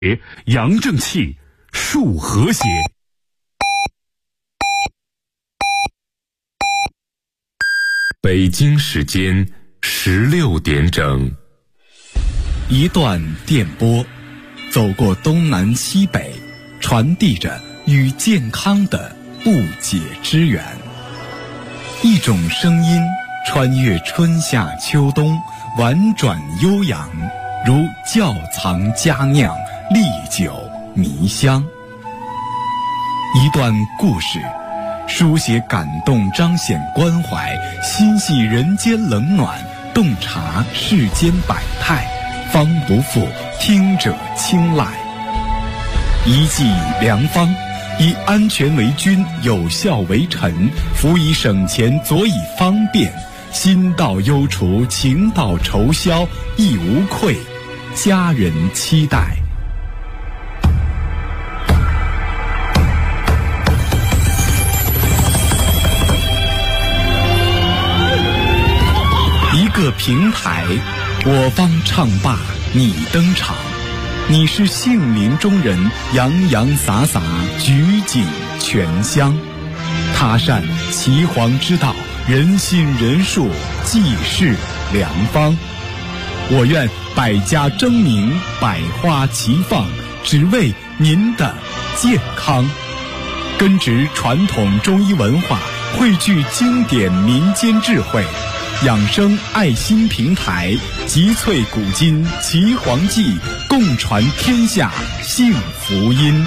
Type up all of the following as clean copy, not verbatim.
阳正气，树和谐。北京时间16点整， 一段电波，走过东南西北，传递着与健康的不解之缘。一种声音穿越春夏秋冬，婉转悠扬，如窖藏佳酿，历久弥香。一段故事，书写感动，彰显关怀，心系人间冷暖，洞察世间百态，方不负听者青睐。一剂良方，以安全为君，有效为臣，辅以省钱，佐以方便，心到忧除，情到愁消，亦无愧，家人期待。一个平台，我方唱罢你登场，你是杏林中人，洋洋洒洒，举景全香。他善岐黄之道，人心人术，济世良方。我愿百家争鸣，百花齐放，只为您的健康。根植传统中医文化，汇聚经典民间智慧，养生爱心平台，集萃古今岐黄记，共传天下幸福音。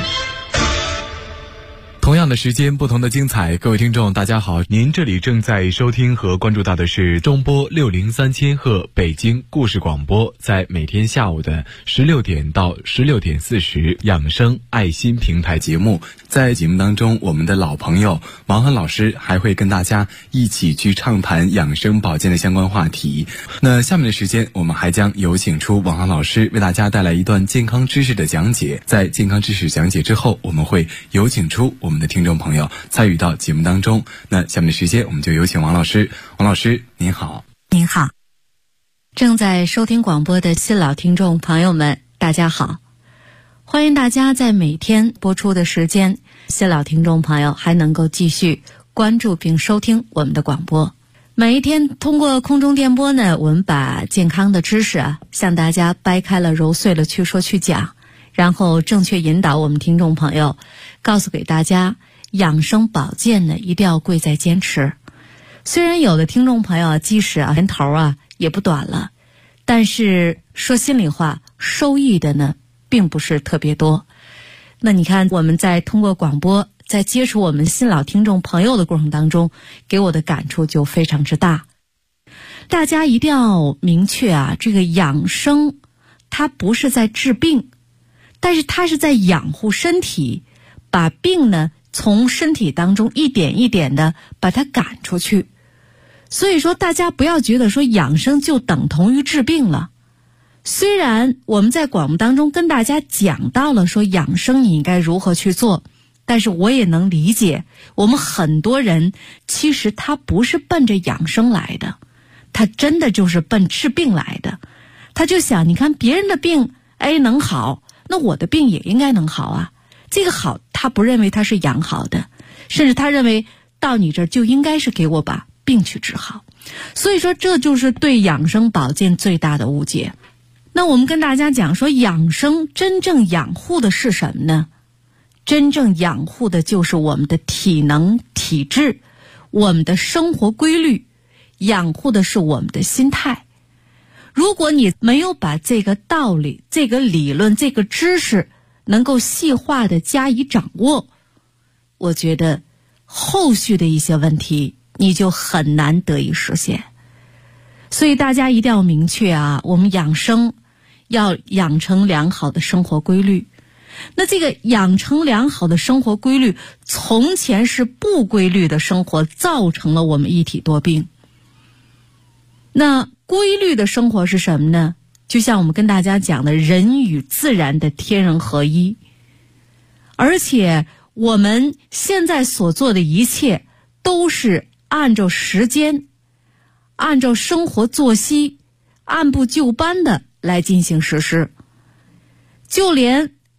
同样的时间，不同的精彩。各位听众大家好，您这里正在收听和关注到的是中波603千赫北京故事广播，在每天下午的16点到16点40养生爱心平台节目。在节目当中，我们的老朋友王涵老师还会跟大家一起去畅谈养生保健的相关话题。那下面的时间，我们还将有请出王涵老师为大家带来一段健康知识的讲解。在健康知识讲解之后，我们会有请出我们的听众朋友参与到节目当中。那下面的时间，我们就有请王老师。王老师您好。 您好，正在收听广播的新老听众朋友们大家好，欢迎大家在每天播出的时间，新老听众朋友还能够继续关注并收听我们的广播。每一天通过空中电波呢，我们把健康的知识向大家掰开了揉碎了去说去讲，然后正确引导我们听众朋友，告诉给大家养生保健呢一定要贵在坚持。虽然有的听众朋友即使年头也不短了，但是说心里话，收益的呢并不是特别多。那你看我们在通过广播，在接触我们新老听众朋友的过程当中，给我的感触就非常之大。大家一定要明确这个养生它不是在治病，但是它是在养护身体，把病呢从身体当中一点一点的把它赶出去。所以说大家不要觉得说养生就等同于治病了。虽然我们在广播当中跟大家讲到了说养生你应该如何去做，但是我也能理解我们很多人其实他不是奔着养生来的，他真的就是奔治病来的。他就想你看别人的病能好，那我的病也应该能好啊。这个好他不认为他是养好的，甚至他认为到你这儿就应该是给我把病去治好。所以说这就是对养生保健最大的误解。那我们跟大家讲说养生真正养护的是什么呢？真正养护的就是我们的体能体质，我们的生活规律，养护的是我们的心态。如果你没有把这个道理，这个理论，这个知识能够细化的加以掌握，我觉得后续的一些问题你就很难得以实现。所以大家一定要明确我们养生要养成良好的生活规律。那这个养成良好的生活规律，从前是不规律的生活造成了我们一体多病。那规律的生活是什么呢？就像我们跟大家讲的，人与自然的天人合一。而且我们现在所做的一切都是按照时间，按照生活作息，按部就班的来进行实施。就连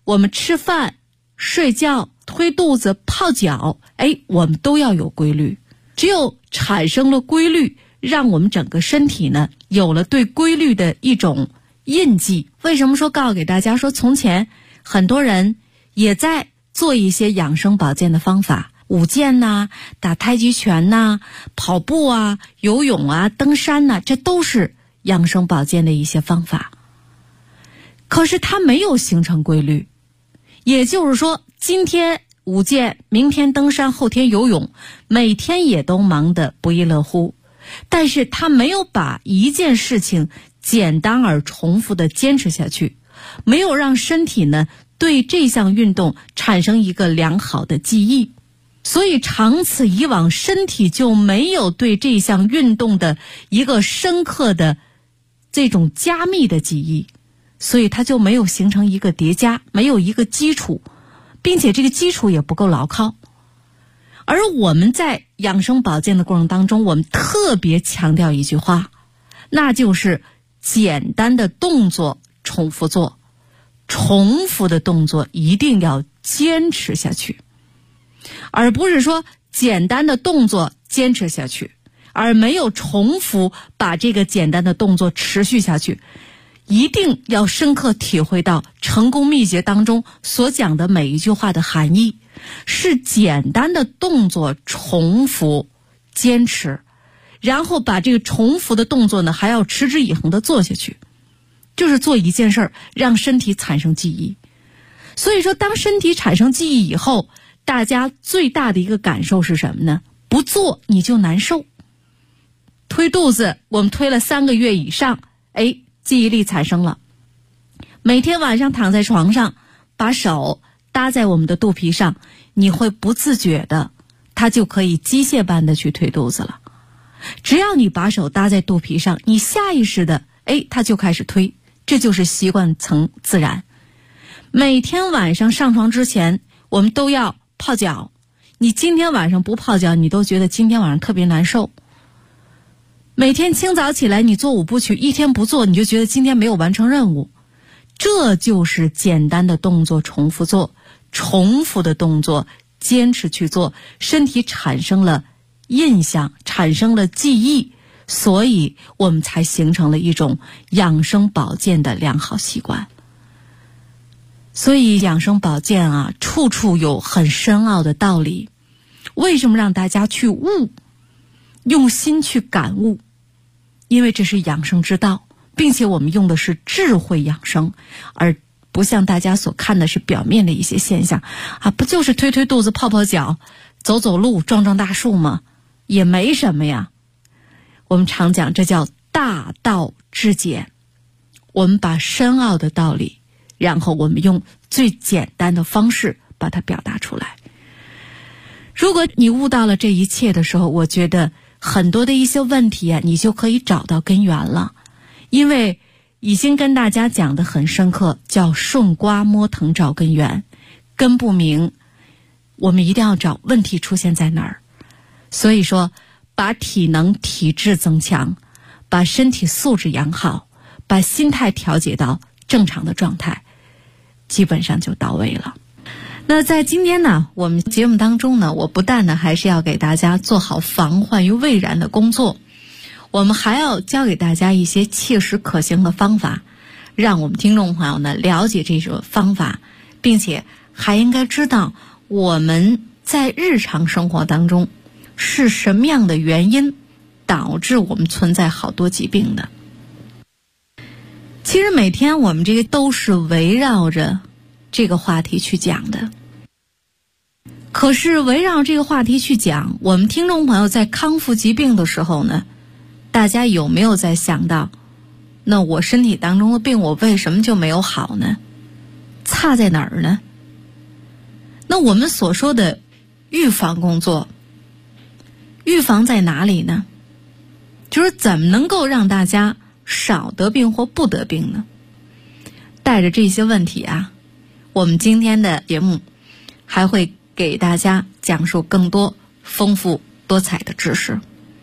我们吃饭、睡觉、推肚子、泡脚，我们都要有规律。只有产生了规律，让我们整个身体呢有了对规律的一种印记。为什么说告诉给大家说，从前很多人也在做一些养生保健的方法，舞剑呐、打太极拳呐、跑步啊、游泳啊、登山呐，这都是养生保健的一些方法。可是它没有形成规律，也就是说，今天舞剑，明天登山，后天游泳，每天也都忙得不亦乐乎，但是他没有把一件事情简单而重复的坚持下去，没有让身体呢对这项运动产生一个良好的记忆，所以长此以往，身体就没有对这项运动的一个深刻的这种加密的记忆，所以它就没有形成一个叠加，没有一个基础，并且这个基础也不够牢靠。而我们在养生保健的过程当中，我们特别强调一句话，那就是简单的动作重复做，重复的动作一定要坚持下去，而不是说简单的动作坚持下去，而没有重复把这个简单的动作持续下去。一定要深刻体会到成功秘诀当中所讲的每一句话的含义，是简单的动作重复坚持，然后把这个重复的动作呢还要持之以恒的做下去，就是做一件事儿让身体产生记忆。所以说当身体产生记忆以后，大家最大的一个感受是什么呢？不做你就难受。推肚子我们推了3个月以上，记忆力产生了。每天晚上躺在床上，把手搭在我们的肚皮上，你会不自觉的，它就可以机械般的去推肚子了。只要你把手搭在肚皮上，你下意识的，它就开始推，这就是习惯成自然。每天晚上上床之前，我们都要泡脚。你今天晚上不泡脚，你都觉得今天晚上特别难受。每天清早起来你做5部曲，一天不做你就觉得今天没有完成任务。这就是简单的动作重复做，重复的动作坚持去做，身体产生了印象，产生了记忆，所以我们才形成了一种养生保健的良好习惯。所以养生保健啊，处处有很深奥的道理。为什么让大家去悟，用心去感悟？因为这是养生之道，并且我们用的是智慧养生，而不像大家所看的是表面的一些现象啊，不就是推推肚子、泡泡脚、走走路、撞撞大树吗？也没什么呀。我们常讲这叫大道至简，我们把深奥的道理，然后我们用最简单的方式把它表达出来。如果你悟到了这一切的时候，我觉得很多的一些问题啊，你就可以找到根源了。因为已经跟大家讲得很深刻，叫顺瓜摸藤找根源，根不明，我们一定要找问题出现在哪儿。所以说把体能体质增强，把身体素质养好，把心态调节到正常的状态，基本上就到位了。那在今天呢，我们节目当中呢，我不但呢还是要给大家做好防患于未然的工作，我们还要教给大家一些切实可行的方法，让我们听众朋友呢了解这种方法，并且还应该知道我们在日常生活当中是什么样的原因导致我们存在好多疾病的。其实每天我们这个都是围绕着这个话题去讲的，可是围绕这个话题去讲，我们听众朋友在康复疾病的时候呢，大家有没有在想到，那我身体当中的病我为什么就没有好呢？差在哪儿呢？那我们所说的预防工作，预防在哪里呢？就是怎么能够让大家少得病或不得病呢？带着这些问题啊，我们今天的节目还会给大家讲述更多丰富多彩的知识。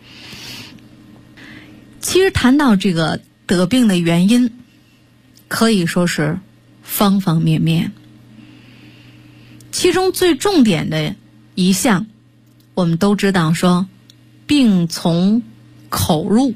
其实谈到这个得病的原因，可以说是方方面面。 其中最重点的一项，我们都知道说病从口入。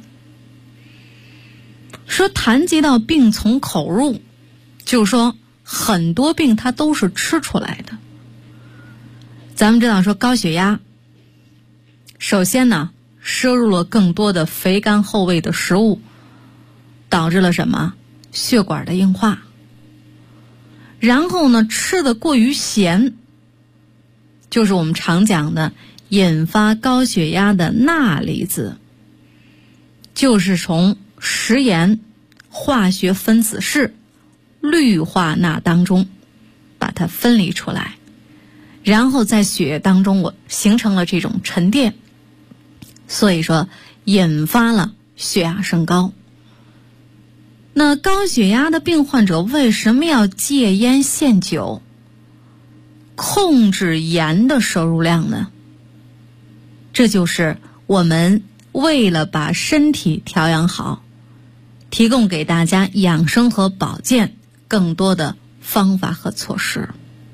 说谈及到病从口入，就是说很多病它都是吃出来的。咱们知道说高血压，首先呢摄入了更多的肥甘厚味的食物，导致了什么？血管的硬化。然后呢吃的过于咸，就是我们常讲的引发高血压的钠离子，就是从食盐化学分子式氯化钠当中把它分离出来，然后在血液当中形成了这种沉淀，所以说引发了血压升高。那高血压的病患者为什么要戒烟限酒，控制盐的摄入量呢？这就是我们为了把身体调养好，提供给大家养生和保健更多的方法和措施。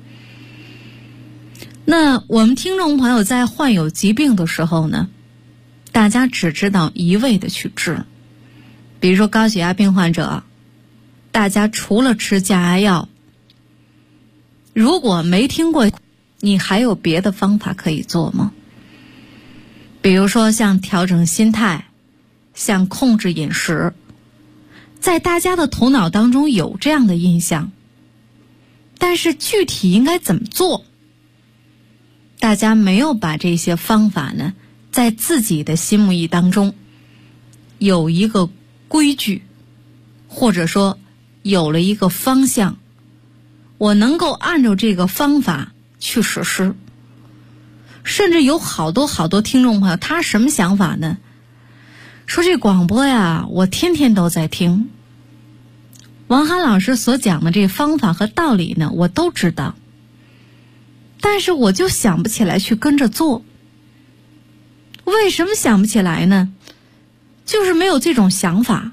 那我们听众朋友在患有疾病的时候呢，大家只知道一味的去治。比如说高血压病患者，大家除了吃降压药，如果没听过，你还有别的方法可以做吗？比如说像调整心态，像控制饮食，在大家的头脑当中有这样的印象，但是具体应该怎么做，大家没有把这些方法呢在自己的心目意当中有一个规矩，或者说有了一个方向，我能够按照这个方法去实施。甚至有好多听众朋友，他什么想法呢？说这广播呀，我天天都在听，王涵老师所讲的这方法和道理呢，我都知道，但是我就想不起来去跟着做。为什么想不起来呢？就是没有这种想法。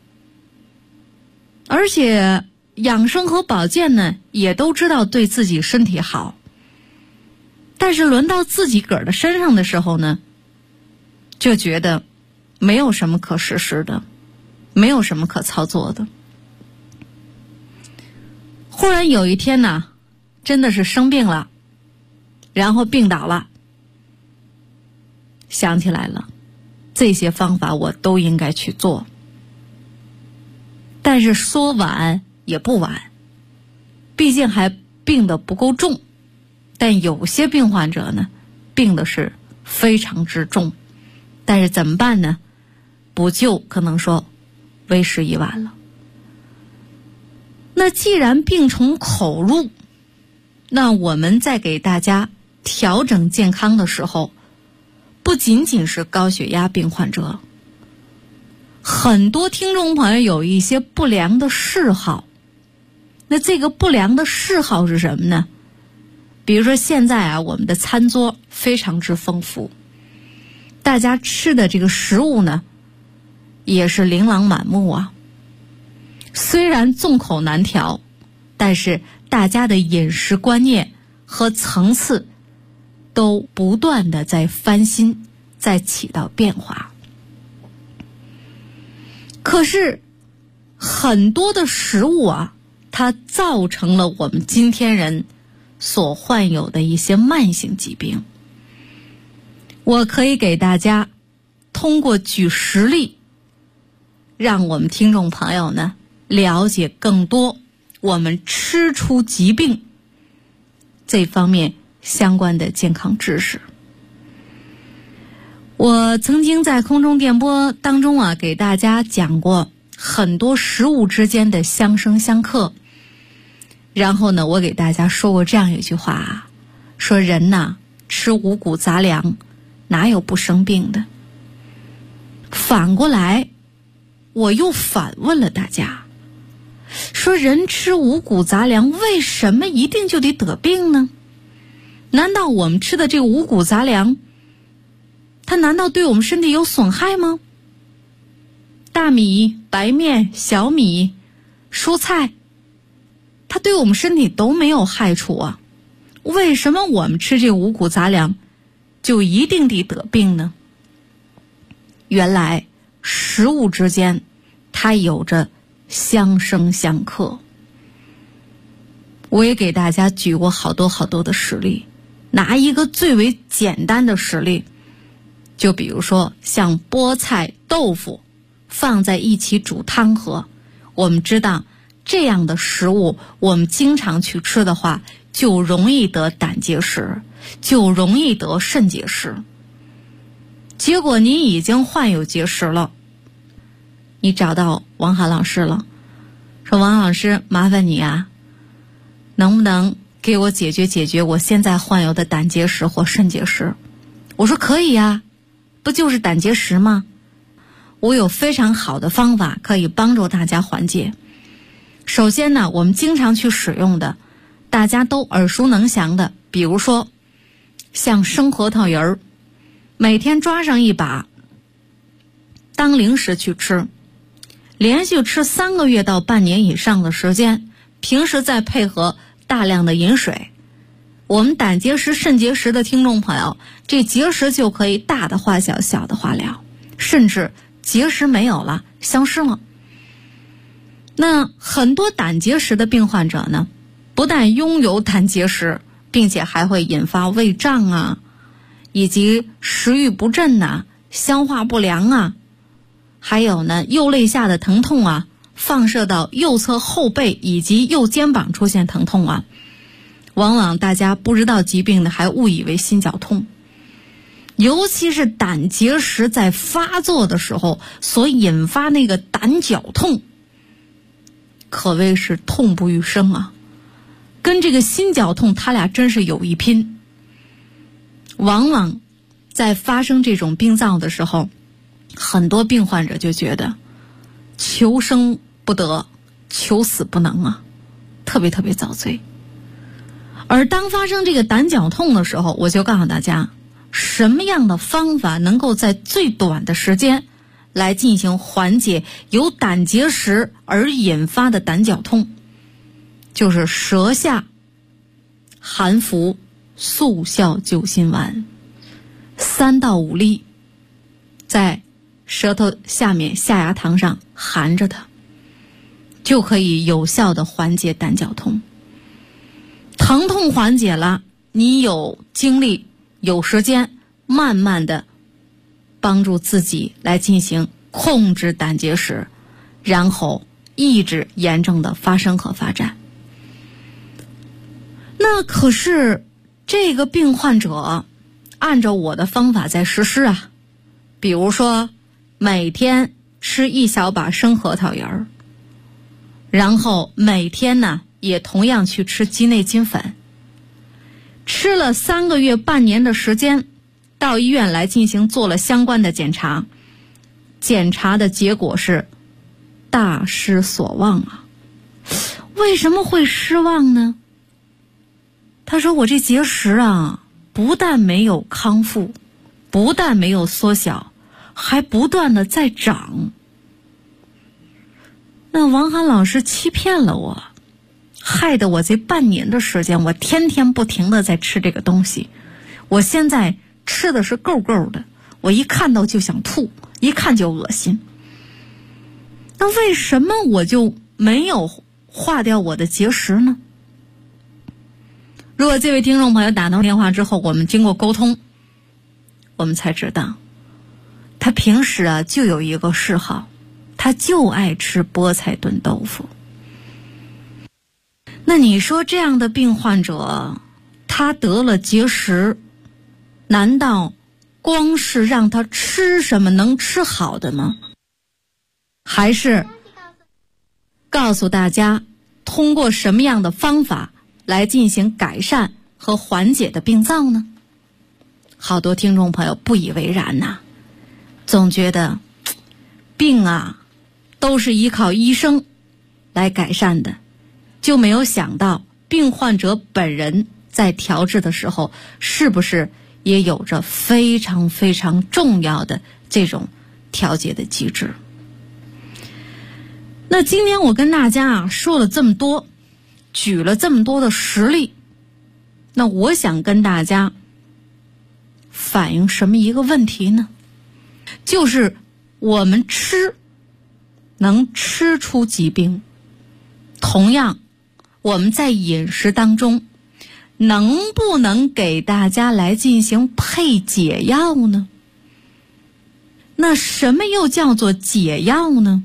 而且养生和保健呢，也都知道对自己身体好，但是轮到自己个儿的身上的时候呢，就觉得没有什么可实施的，没有什么可操作的。忽然有一天呢，真的是生病了，然后病倒了，想起来了，这些方法我都应该去做。但是说晚也不晚，毕竟还病得不够重。但有些病患者呢，病的是非常之重，但是怎么办呢？补救可能说为时已晚了。那既然病从口入，那我们在给大家调整健康的时候，不仅仅是高血压病患者，很多听众朋友有一些不良的嗜好。那这个不良的嗜好是什么呢？比如说现在啊，我们的餐桌非常之丰富，大家吃的这个食物呢也是琳琅满目啊。虽然众口难调，但是大家的饮食观念和层次都不断的在翻新，在起到变化。可是很多的食物啊，它造成了我们今天人所患有的一些慢性疾病。我可以给大家通过举实例，让我们听众朋友呢了解更多我们吃出疾病这方面相关的健康知识。我曾经在空中电波当中啊，给大家讲过很多食物之间的相生相克。然后呢，我给大家说过这样一句话啊，说人呐，吃五谷杂粮哪有不生病的？反过来，我又反问了大家，说人吃五谷杂粮为什么一定就得得病呢？难道我们吃的这个五谷杂粮，它难道对我们身体有损害吗？大米、白面、小米、蔬菜，它对我们身体都没有害处啊， 为什么我们吃这五谷杂粮就一定得得病呢？原来食物之间它有着相生相克。我也给大家举过好多的实例，拿一个最为简单的实例，就比如说像菠菜、豆腐放在一起煮汤喝，我们知道这样的食物我们经常去吃的话，就容易得胆结石，就容易得肾结石。结果你已经患有结石了，你找到王涵老师了，说王老师麻烦你啊，能不能给我解决我现在患有的胆结石或肾结石？我说可以啊，不就是胆结石吗？我有非常好的方法可以帮助大家缓解。首先呢，我们经常去使用的，大家都耳熟能详的，比如说像生核桃仁儿，每天抓上一把当零食去吃，连续吃3个月到半年以上的时间，平时再配合大量的饮水，我们胆结石、肾结石的听众朋友，这结石就可以大的化小，小的化了，甚至结石没有了，消失了。那很多胆结石的病患者呢，不但拥有胆结石，并且还会引发胃胀啊，以及食欲不振啊，消化不良啊，还有呢右肋下的疼痛啊，放射到右侧后背以及右肩膀出现疼痛啊，往往大家不知道疾病的还误以为心绞痛。尤其是胆结石在发作的时候所引发那个胆绞痛，可谓是痛不欲生啊，跟这个心绞痛它俩真是有一拼。往往在发生这种病灶的时候，很多病患者就觉得求生不得，求死不能啊，特别遭罪。而当发生这个胆绞痛的时候，我就告诉大家，什么样的方法能够在最短的时间来进行缓解由胆结石而引发的胆绞痛，就是舌下含服速效救心丸，3到5粒，在舌头下面下牙膛上含着它，就可以有效的缓解胆绞痛。疼痛缓解了，你有精力有时间慢慢的帮助自己来进行控制胆结石，然后抑制炎症的发生和发展。那可是这个病患者按照我的方法在实施啊，比如说每天吃1小把生核桃仁儿，然后每天呢也同样去吃鸡内金粉，吃了3个月半年的时间，到医院来进行做了相关的检查，检查的结果是大失所望啊。为什么会失望呢？他说我这结石啊，不但没有康复，不但没有缩小，还不断的在长。那王涵老师欺骗了我，害得我这半年的时间，我天天不停的在吃这个东西，我现在吃的是够够的，我一看到就想吐，一看就恶心。那为什么我就没有化掉我的结石呢？如果这位听众朋友打通电话之后，我们经过沟通，我们才知道他平时啊就有一个嗜好，他就爱吃菠菜炖豆腐。那你说这样的病患者，他得了结石，难道光是让他吃什么能吃好的吗？还是告诉大家通过什么样的方法来进行改善和缓解的病灶呢？好多听众朋友不以为然呐，总觉得病啊都是依靠医生来改善的，就没有想到病患者本人在调治的时候是不是也有着非常重要的这种调节的机制。那今天我跟大家说了这么多，举了这么多的实例， 那我想跟大家反映什么一个问题呢？就是我们吃能吃出疾病，同样我们在饮食当中能不能给大家来进行配解药呢？那什么又叫做解药呢？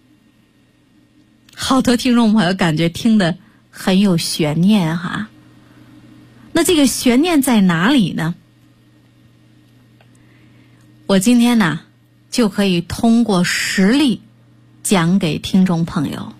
好多听众朋友感觉听得很有悬念哈。那这个悬念在哪里呢？我今天呢就可以通过实例讲给听众朋友。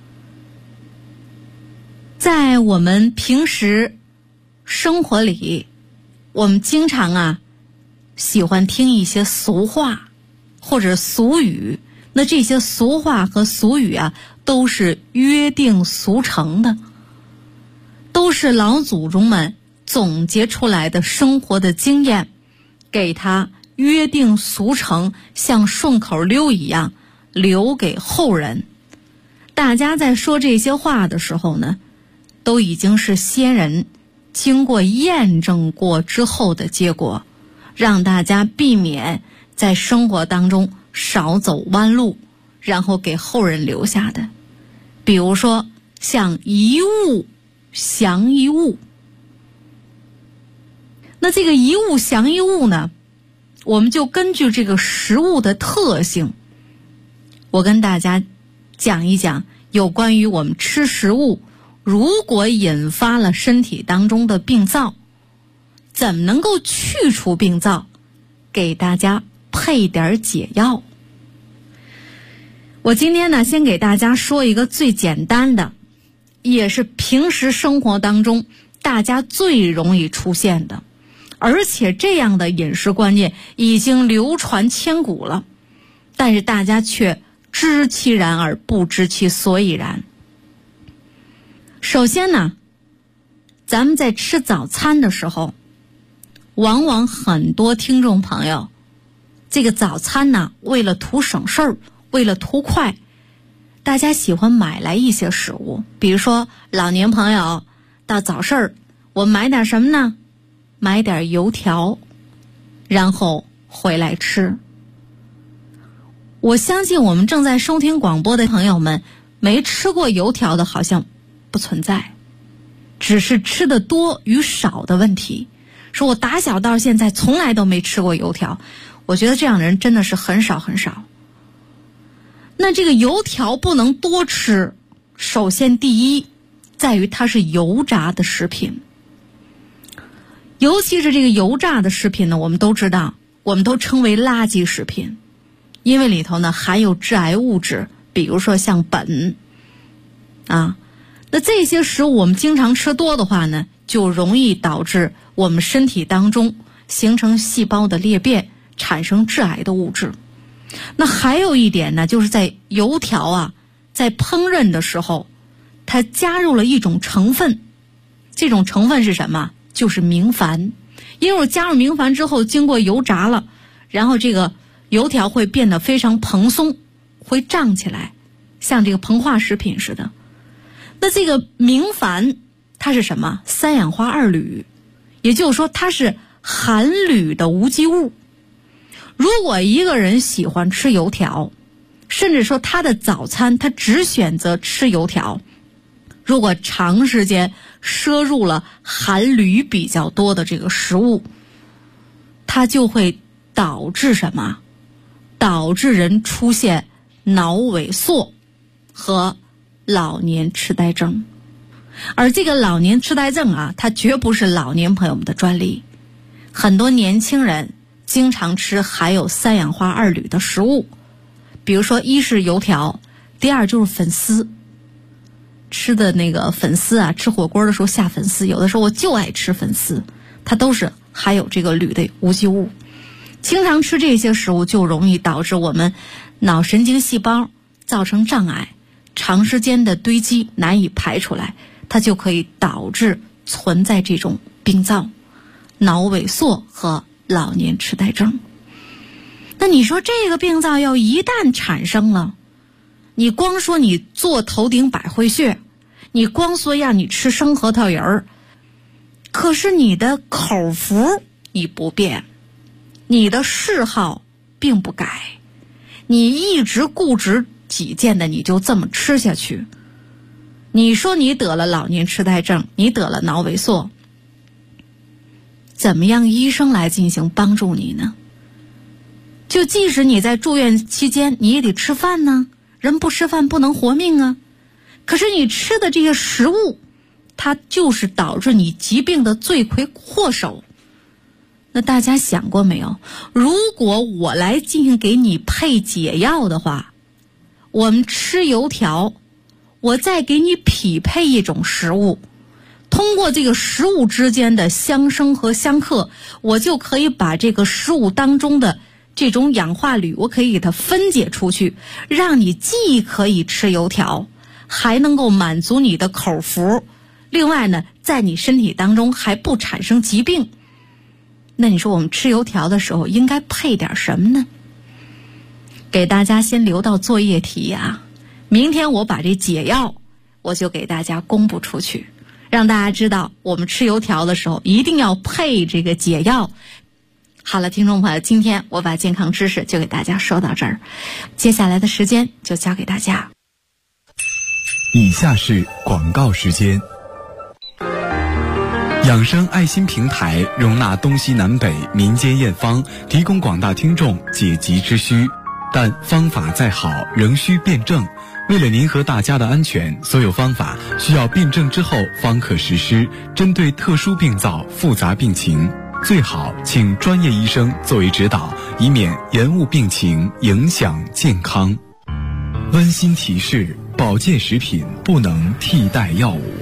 在我们平时生活里，我们经常喜欢听一些俗话或者俗语，那这些俗话和俗语都是约定俗成的，都是老祖宗们总结出来的生活的经验，给它约定俗成，像顺口溜一样留给后人。大家在说这些话的时候呢，都已经是先人经过验证过之后的结果，让大家避免在生活当中少走弯路，然后给后人留下的。比如说像一物降一物，那这个一物降一物呢，我们就根据这个食物的特性，我跟大家讲一讲有关于我们吃食物如果引发了身体当中的病灶，怎么能够去除病灶，给大家配点解药。我今天呢，先给大家说一个最简单的，也是平时生活当中大家最容易出现的，而且这样的饮食观念已经流传千古了，但是大家却知其然而不知其所以然。首先呢，咱们在吃早餐的时候，往往很多听众朋友，这个早餐呢，为了图省事儿，为了图快，大家喜欢买来一些食物。比如说老年朋友到早市儿，我买点什么呢？买点油条，然后回来吃。我相信我们正在收听广播的朋友们，没吃过油条的好像不存在，只是吃的多与少的问题。说我打小到现在从来都没吃过油条，我觉得这样的人真的是很少很少。那这个油条不能多吃，首先第一在于它是油炸的食品，尤其是这个油炸的食品呢，我们都知道，我们都称为垃圾食品，因为里头呢含有致癌物质，比如说像苯那这些食物我们经常吃多的话呢，就容易导致我们身体当中形成细胞的裂变，产生致癌的物质。那还有一点呢，就是在油条在烹饪的时候，它加入了一种成分，这种成分是什么？就是明矾。因为加入明矾之后，经过油炸了，然后这个油条会变得非常蓬松，会胀起来，像这个膨化食品似的。那这个明矾它是什么？三氧化二铝，也就是说它是含铝的无机物。如果一个人喜欢吃油条，甚至说他的早餐他只选择吃油条，如果长时间摄入了含铝比较多的这个食物，它就会导致什么？导致人出现脑萎缩和老年痴呆症。而这个老年痴呆症它绝不是老年朋友们的专利，很多年轻人经常吃含有三氧化二铝的食物，比如说一是油条，第二就是粉丝。吃的那个粉丝吃火锅的时候下粉丝，有的时候我就爱吃粉丝，它都是含有这个铝的无机物。经常吃这些食物就容易导致我们脑神经细胞造成障碍，长时间的堆积难以排出来，它就可以导致存在这种病灶、脑萎缩和老年痴呆症。那你说这个病灶要一旦产生了，你光说你做头顶百会穴，你光说让你吃生核桃仁儿， 可是你的口福你不变，你的嗜好并不改，你一直固执己见的你就这么吃下去。你说你得了老年痴呆症，你得了脑萎缩，怎么样医生来进行帮助你呢？就即使你在住院期间你也得吃饭呢，人不吃饭不能活命啊。可是你吃的这些食物，它就是导致你疾病的罪魁祸首。那大家想过没有，如果我来进行给你配解药的话，我们吃油条，我再给你匹配一种食物，通过这个食物之间的相生和相克，我就可以把这个食物当中的这种氧化铝，我可以给它分解出去，让你既可以吃油条，还能够满足你的口福，另外呢，在你身体当中还不产生疾病。那你说我们吃油条的时候应该配点什么呢？给大家先留到作业题啊，明天我把这解药我就给大家公布出去，让大家知道我们吃油条的时候一定要配这个解药。好了，听众朋友，今天我把健康知识就给大家说到这儿，接下来的时间就交给大家。 以下是广告时间。养生爱心平台容纳东西南北民间验方，提供广大听众解急之需，但方法再好仍需辩证。为了您和大家的安全，所有方法需要辩证之后方可实施。针对特殊病灶、复杂病情，最好请专业医生作为指导，以免延误病情，影响健康。温馨提示：保健食品不能替代药物。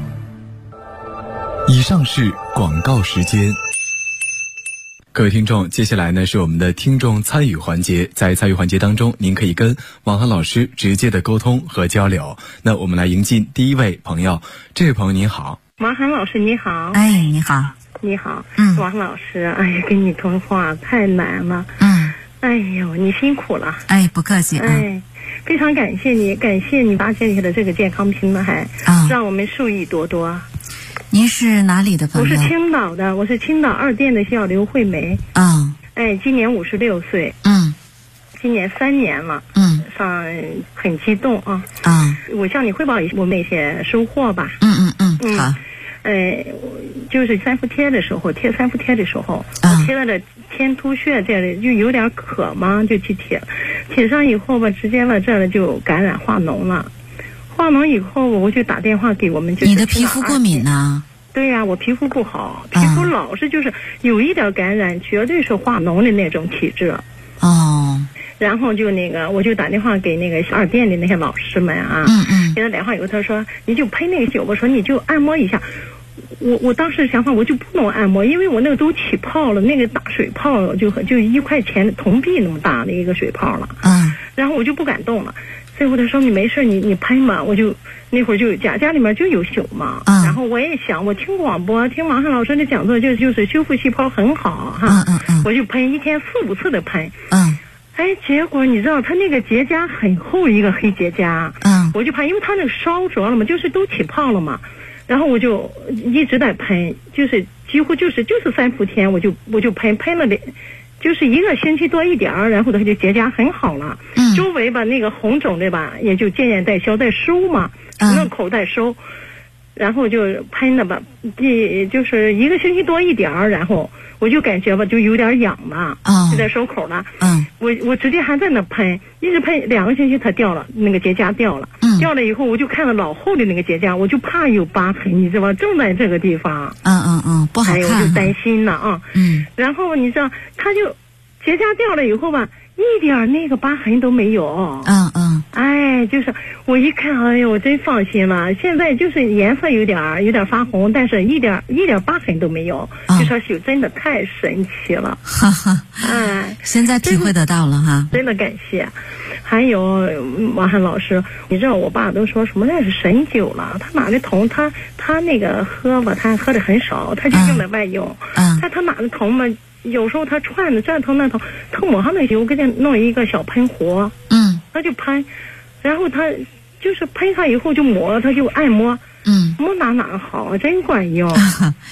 以上是广告时间。各位听众，接下来呢是我们的听众参与环节。在参与环节当中，您可以跟王涵老师直接的沟通和交流。那我们来迎进第一位朋友。这位朋友您好。 王涵老师你好。 哎，你好。 你好。王涵老师，哎呀，跟你通话太难了。哎呦，你辛苦了。 哎，不客气。 哎，非常感谢你搭建起的这个健康平台，让我们受益多多。 您是哪里的朋友？ 我是青岛的，我是青岛2店的叫刘慧梅。哎，今年56岁。今年3年了。上很激动啊。我向你汇报一下我们那些收获吧。好。就是3伏贴的时候，贴3伏贴的时候，我贴了这天突穴这里就有点渴嘛，就去贴，贴上以后吧，直接了这里就感染化脓了。化脓以后，我就打电话给我们，就是你的皮肤过敏呢？ 对呀，我皮肤不好，皮肤老是就是有一点感染，绝对是化脓的那种体质。然后就我就打电话给那个2店的那些老师们啊，给他打电话以后，他说你就喷那个酒吧，说你就按摩一下。我当时想法我就不能按摩，因为我那个都起泡了，那个大水泡就1块钱的铜币那么大的一个水泡了。然后我就不敢动了。最后他说你没事，你喷吧。我就那会儿就家里面就有酒嘛。然后我也想，我听广播，听王涵老师的讲座，就是修复细胞很好哈。我就喷1天4、5次的喷。哎，结果你知道他那个结痂很厚一个黑结痂。我就怕，因为他那个烧着了嘛，就是都起泡了嘛。然后我就一直在喷，就是几乎就是3伏天，我就喷了就是1个星期多一点儿，然后它就结痂很好了。周围吧那个红肿的吧也就渐渐在消，在收嘛，那口在收，然后就喷了吧，就是1个星期多一点儿，然后我就感觉吧就有点痒了，就在收口了。我直接还在那喷，一直喷2个星期，它掉了，那个结痂掉了。掉了以后，我就看到老厚的那个结痂，我就怕有疤痕，你知道吧？正在这个地方。 不好看。 我就担心了啊。然后你知道，它就结痂掉了以后吧，一点那个疤痕都没有。哎，就是我一看，哎呦，我真放心了。现在就是颜色有点发红，但是一点疤痕都没有。就说是真的太神奇了。哎， 现在体会得到了哈。 真的感谢。还有王涵老师，你知道我爸都说什么那是神酒了，他哪的疼，他那个喝吧，他喝的很少，他就用在外用。他哪的疼嘛？有时候他串的这疼那疼，他抹上那些，我给他弄一个小喷壶，他就喷，然后他就是喷上以后就抹，他就按摩，摸哪好，真管用。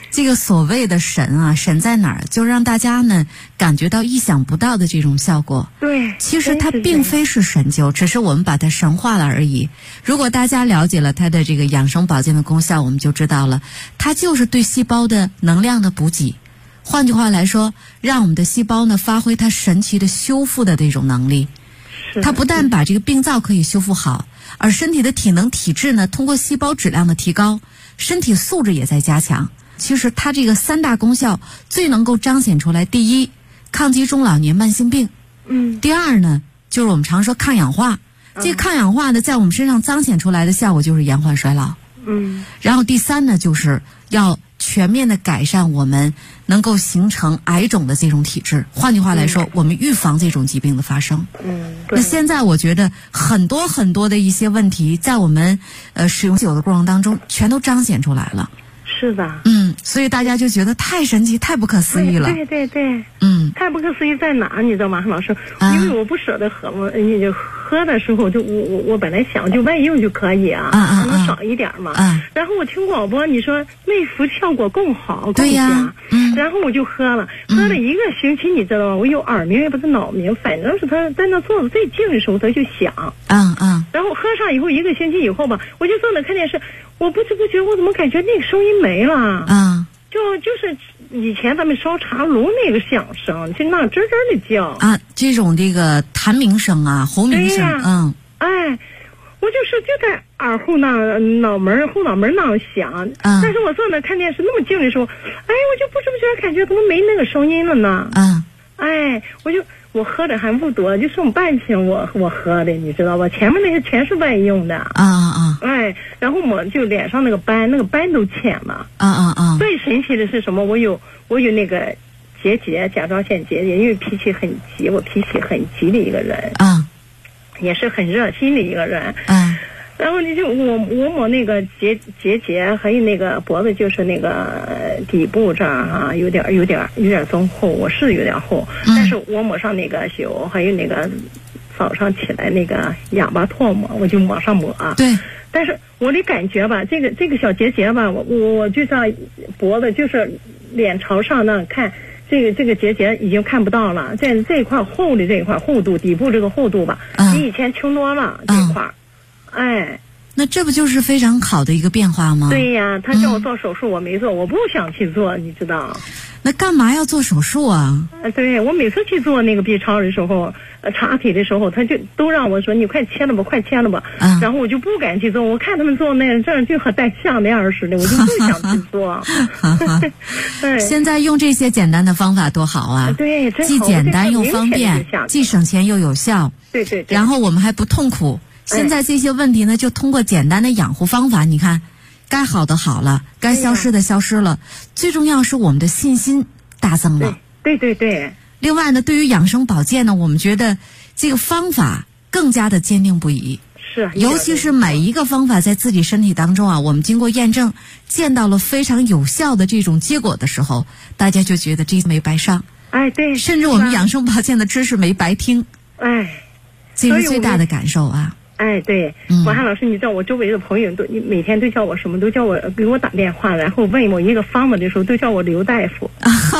这个所谓的神啊，神在哪儿？就让大家呢感觉到意想不到的这种效果。 对， 其实它并非是神灸，只是我们把它神化了而已。如果大家了解了它的这个养生保健的功效，我们就知道了，它就是对细胞的能量的补给。换句话来说，让我们的细胞呢发挥它神奇的修复的这种能力。它不但把这个病灶可以修复好，而身体的体能体质呢，通过细胞质量的提高，身体素质也在加强。其实它这个3大功效最能够彰显出来，第一，抗击中老年慢性病。第二呢，就是我们常说抗氧化。这个抗氧化呢，在我们身上彰显出来的效果就是延缓衰老。然后第三呢，就是要全面的改善我们能够形成癌肿的这种体质。换句话来说，我们预防这种疾病的发生。那现在我觉得很多很多的一些问题，在我们使用灸的过程当中，全都彰显出来了。 是的。 所以大家就觉得太神奇，太不可思议了。 对。太不可思议在哪？你知道吗，老师？因为我不舍得喝嘛，你就喝的时候就我本来想就外用就可以啊，能少一点嘛。然后我听广播你说内服效果更好，更佳。然后我就喝了1个星期，你知道吗？我有耳鸣也不是脑鸣，反正是他在那坐的最近的时候他就响。然后喝上以后1个星期以后吧，我就坐那看电视，我不知不觉我怎么感觉那个声音没了。就是以前咱们烧茶炉那个响声，就那吱吱的叫这种这个弹鸣声啊，喉鸣声。 我就在耳后那后脑门那响。但是我坐那看电视那么静的时候，我就不知不觉感觉怎么没那个声音了呢？我喝的还不多，就剩半瓶我喝的，你知道吧？前面那些全是外用的。然后我就脸上那个斑都浅了。最神奇的是什么？我有那个甲状腺结节，因为脾气很急，我脾气很急的一个人。也是很热心的一个人。然后你就我抹那个结节，还有那个脖子，就是那个底部这儿有点增厚，我是有点厚。但是我抹上那个灸，还有那个早上起来那个哑巴唾沫，我就往上抹。 对。 但是我的感觉吧，这个小结节吧，我就像脖子，就是脸朝上那看。这个结节已经看不到了，在这一块厚的这一块厚度，底部这个厚度吧，比以前轻多了这块。 那这不就是非常好的一个变化吗？ 对呀，他叫我做手术，我没做，我不想去做，你知道。 那干嘛要做手术啊？ 对，我每次去做那个 B 超的时候，查体的时候，他就都让我说你快切了吧。然后我就不敢去做，我看他们做那这样就和带像那样似的，我就不想去做。 现在用这些简单的方法多好啊！ 对， 既简单又方便，既省钱又有效。 对。 然后我们还不痛苦。现在这些问题呢，就通过简单的养护方法，你看，该好的好了，该消失的消失了，最重要是我们的信心大增了。 对。 另外呢，对于养生保健呢，我们觉得这个方法更加的坚定不移。 是， 尤其是每一个方法在自己身体当中啊，我们经过验证，见到了非常有效的这种结果的时候，大家就觉得这没白上。 对。 甚至我们养生保健的知识没白听。这是最大的感受啊。 对，王汉老师，你知道我周围的朋友都每天都叫我什么，都叫我给我打电话，然后问我一个方子的时候，都叫我刘大夫。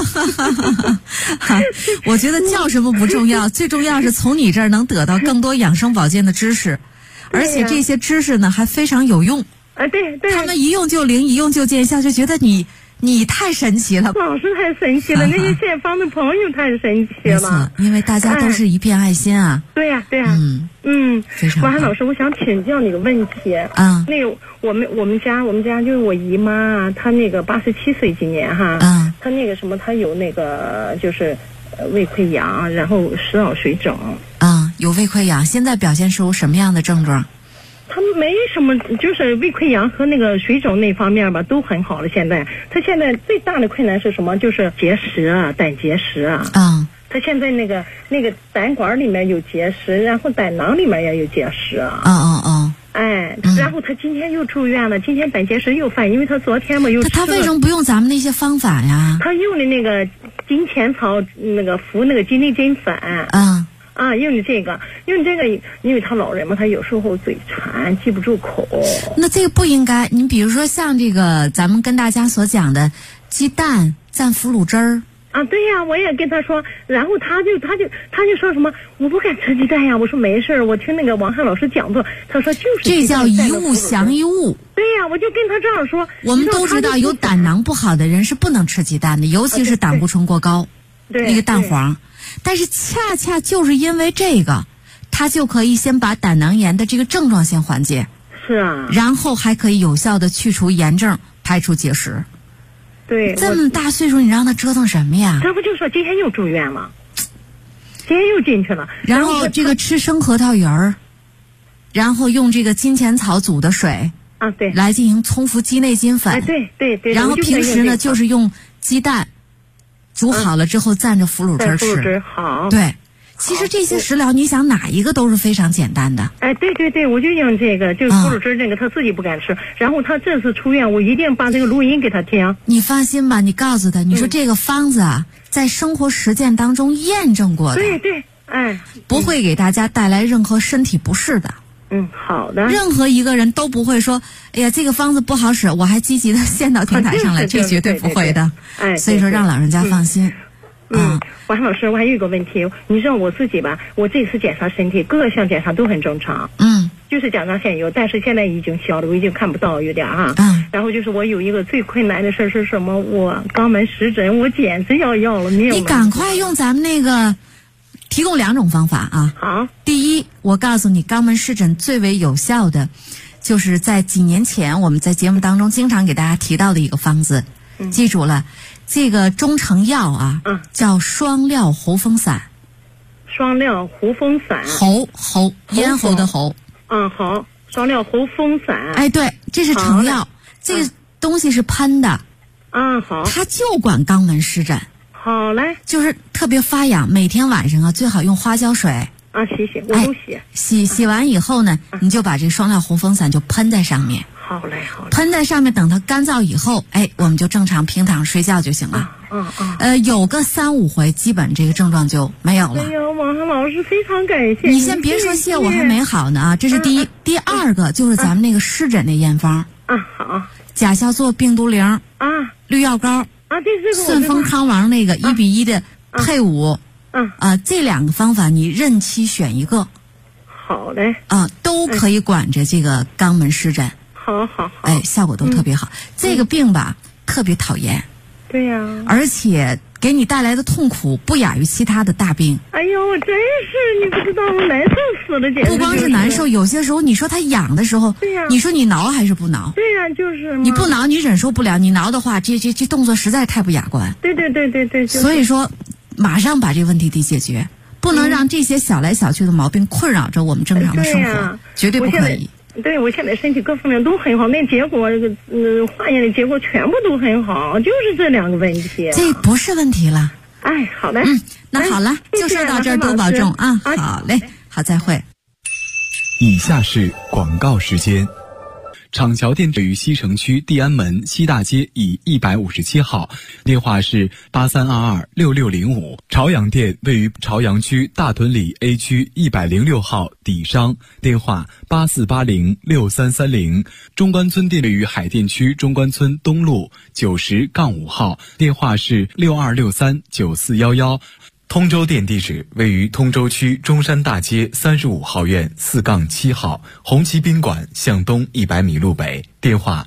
我觉得叫什么不重要，最重要是从你这儿能得到更多养生保健的知识，而且这些知识呢还非常有用。 对， 他们一用就灵，一用就见效，就觉得你太神奇了， 老师太神奇了，那些县方的朋友太神奇了。 因为大家都是一片爱心啊。 对呀。 非常好。 王汉老师，我想请教你个问题。那个我们家就是我姨妈，她那个87岁今年她那个什么，她有那个就是胃溃疡，然后食道水肿。 有胃溃疡，现在表现出什么样的症状？ 他没什么，就是胃溃疡和那个水肿那方面吧，都很好了。现在他现在最大的困难是什么？就是结石啊，胆结石啊。他现在那个胆管里面有结石，然后胆囊里面也有结石啊。然后他今天又住院了，今天胆结石又犯，因为他昨天嘛又吃了。他为什么不用咱们那些方法呀？ 他用的那个金钱草，那个服那个金利金粉。 啊，用这个，因为他老人嘛，他有时候嘴馋，记不住口。 那这个不应该，你比如说像这个咱们跟大家所讲的鸡蛋蘸腐乳汁儿。 啊，对呀，我也跟他说，然后他就说什么我不敢吃鸡蛋呀。我说没事，我听那个王汉老师讲座，他说就是这叫一物降一物。 对呀，我就跟他这样说。 我们都知道有胆囊不好的人是不能吃鸡蛋的，尤其是胆固醇过高，那个蛋黄。但是恰恰就是因为这个，它就可以先把胆囊炎的这个症状先缓解。 是啊。然后还可以有效的去除炎症，排除结石。 对， 这么大岁数你让他折腾什么呀？ 这不就说今天又住院了，今天又进去了。 然后这个吃生核桃仁儿，然后用这个金钱草煮的水啊，对， 来进行冲服鸡内金粉。 哎，对。 然后平时呢，就是用鸡蛋煮好了之后蘸着腐乳汁吃。 腐乳汁好。 对。其实这些食疗，你想哪一个都是非常简单的。 哎，对，我就用这个，就是腐乳汁那个，他自己不敢吃。然后他这次出院，我一定把这个录音给他听。 你放心吧，你告诉他，你说这个方子啊，在生活实践当中验证过的。 对，哎， 不会给大家带来任何身体不适的。 好的。 任何一个人都不会说，哎呀，这个方子不好使，我还积极的献到天台上来，这绝对不会的。 哎， 所以说让老人家放心。 王老师，我还有一个问题，你知道我自己吧？我这次检查身体，各项检查都很正常。就是甲状腺有，但是现在已经消了，我已经看不到有点啊。然后就是我有一个最困难的事是什么？我肛门湿疹，我简直要了命了。 你赶快用咱们那个，提供2种方法啊。 好。 第一，我告诉你，肛门湿疹最为有效的，就是在几年前我们在节目当中经常给大家提到的一个方子，记住了。这个中成药啊，叫双料喉风散。 双料喉风散。 喉，咽喉的喉。 好，双料喉风散。 哎，对，这是成药，这个东西是喷的。 好。 它就管肛门湿疹。 好嘞。 就是特别发痒，每天晚上啊最好用花椒水。 洗，我都洗。 洗完以后呢，你就把这个双料喉风散就喷在上面。 好嘞。 喷在上面，等它干燥以后，我们就正常平躺睡觉就行了。有个3-5回，基本这个症状就没有了。 哎呦，王汉老师，非常感谢你先别说谢，我还没好呢啊！这是第一。第二个就是咱们那个湿疹的验方。 好。 甲硝唑病毒灵。绿药膏。 这个顺丰康王那个1:1的配伍。这2个方法你任其选一个。 好嘞。 都可以管着这个肛门湿疹。 好。 效果都特别好。这个病吧，特别讨厌。 对呀。 而且给你带来的痛苦不亚于其他的大病。 哎呦，真是你不知道，我难受死了，简直。 不光是难受，有些时候你说它痒的时候， 对呀， 你说你挠还是不挠？ 对呀，就是嘛。 你不挠你忍受不了，你挠的话，这动作实在太不雅观。 对。 所以说，马上把这个问题得解决，不能让这些小来小去的毛病困扰着我们正常的生活，绝对不可以。 对，我现在身体各方面都很好，那结果化验的结果全部都很好，就是这2个问题。 这不是问题了。 好嘞。 那好了，就说到这儿，多保重啊！好嘞，好，再会。 以下是广告时间。厂桥店位于西城区地安门西大街以157号，电话是83226605。朝阳店位于朝阳区大屯里 A 区106号底商，电话84806330。中关村店位于海淀区中关村东路90-5号，电话是62639411。通州店地址位于通州区中山大街35号院4-7号，红旗宾馆向东100米路北，电话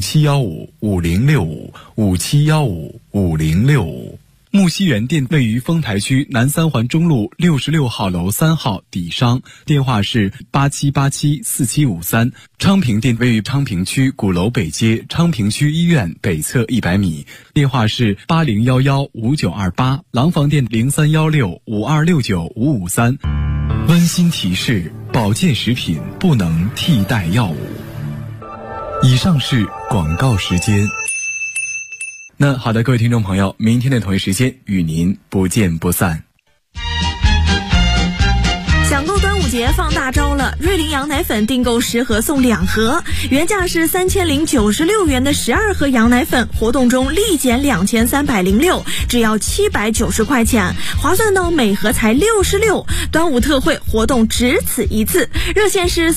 57155065，57155065。木樨园店位于丰台区南三环中路66号楼3号底商，电话是87874753。昌平店位于昌平区鼓楼北街昌平区医院北侧100米，电话是80115928。廊坊店031652695553。温馨提示：保健食品不能替代药物。以上是广告时间。那好的，各位听众朋友，明天的同一时间与您不见不散。 想购端午节节放大招了，瑞麟羊奶粉订购10盒送2盒，原价是3096元的12盒羊奶粉，活动中立减2306，只要790块钱，划算到每盒才66。端午特惠活动只此一次，热线是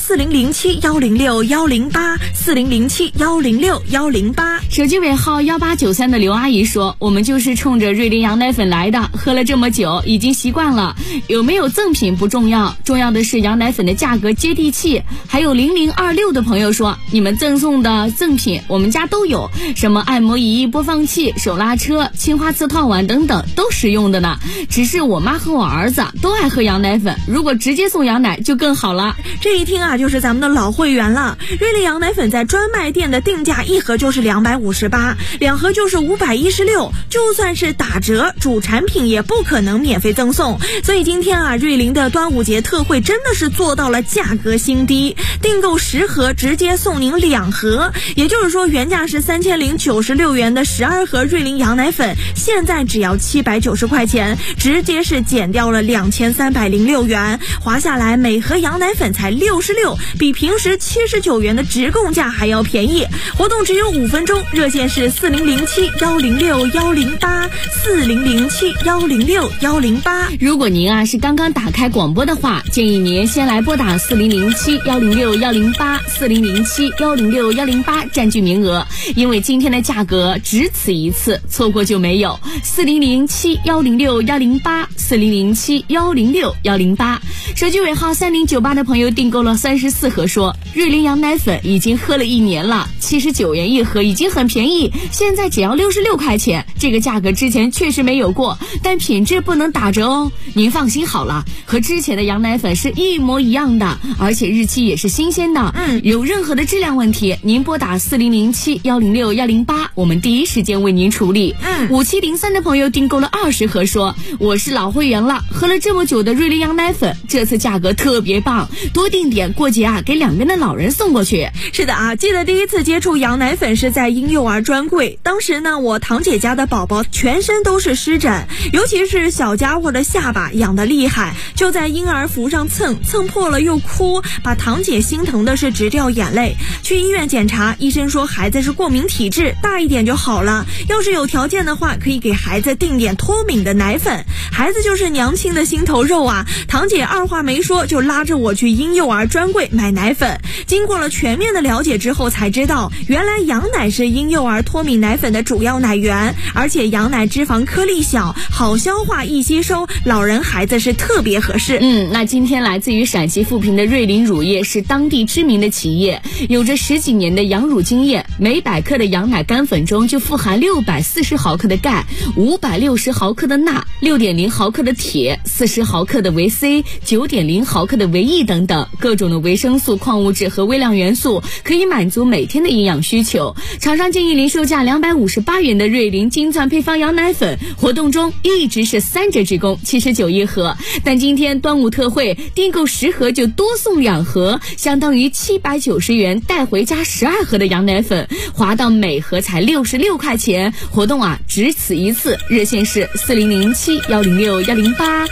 4007-106-108，4007-106-108。 手机尾号1893的刘阿姨说，我们就是冲着瑞麟羊奶粉来的，喝了这么久已经习惯了，有没有赠品不重要，重要的是羊奶粉的价格接地气。还有0026的朋友说，你们赠送的赠品我们家都有，什么按摩仪、播放器、手拉车、青花瓷套碗等等都实用的呢，只是我妈和我儿子都爱喝羊奶粉，如果直接送羊奶就更好了。 这一听啊，就是咱们的老会员了。瑞麟羊奶粉在专卖店的定价1盒就是258，2盒就是516，就算是打折，主产品也不可能免费赠送。所以今天啊，瑞麟的端午节特惠真的是做到了价格新低，订购10盒直接送您2盒，也就是说原价是3096元的12盒瑞麟羊奶粉，现在只要790块钱，直接是减掉了2306元，划下来每盒羊奶粉才66，比平时79元的直供价还要便宜。活动只有5分钟，热线是4007-106-108，4007-106-108。 如果您啊是刚刚打开广播的话，建议您先来拨打4007-106-108，4007-106-108占据名额，因为今天的价格只此一次，错过就没有。4007-106-108，4007-106-108。手机尾号3098的朋友订购了34盒说，瑞麟羊奶粉已经喝了1年了，79元1盒已经很便宜，现在只要66块钱，这个价格之前确实没有过，但品质不能打折哦。您放心好了，和之前的羊奶粉是一模一样的，而且日期也是新鲜的。有任何的质量问题，您拨打4007-106-108，我们第一时间为您处理。5703的朋友订购了20盒说，我是老会员了，喝了这么久的瑞麟羊奶粉，这次价格特别棒，多订点，过节啊给两边的老人送过去。 是的啊，记得第一次接触羊奶粉是在婴幼儿专柜，当时呢我堂姐家的宝宝全身都是湿疹，尤其是小家伙的下巴痒得厉害，就在婴儿服上蹭破了又哭，把堂姐心疼的是直掉眼泪。去医院检查，医生说孩子是过敏体质，大一点就好了，要是有条件的话可以给孩子订点脱敏的奶粉。孩子就是娘亲的心头肉啊，堂姐二话没说就拉着我去婴幼儿专柜买奶粉。经过了全面的了解之后才知道，原来羊奶是婴幼儿脱敏奶粉的主要奶源，而且羊奶脂肪颗粒小，好消化易吸收，老人孩子是特别合适。 那今天来自于陕西富平的瑞麟乳业是当地知名的企业，有着10几年的养乳经验，每100克的羊奶干粉中就富含640毫克的钙，560毫克的钠，6.0毫克的铁，40毫克的维 C， 9.0毫克的维 E 等等，各种的维生素、矿物质和微量元素，可以满足每天的营养需求。厂商建议零售价258元的瑞麟金钻配方羊奶粉，活动中一直是3折直供，79一盒，但今天端午特惠，订购10盒就多送2盒，相当于790元带回家12盒的羊奶粉，划到每盒才66块钱。活动啊只此一次，热线是4007-106-108，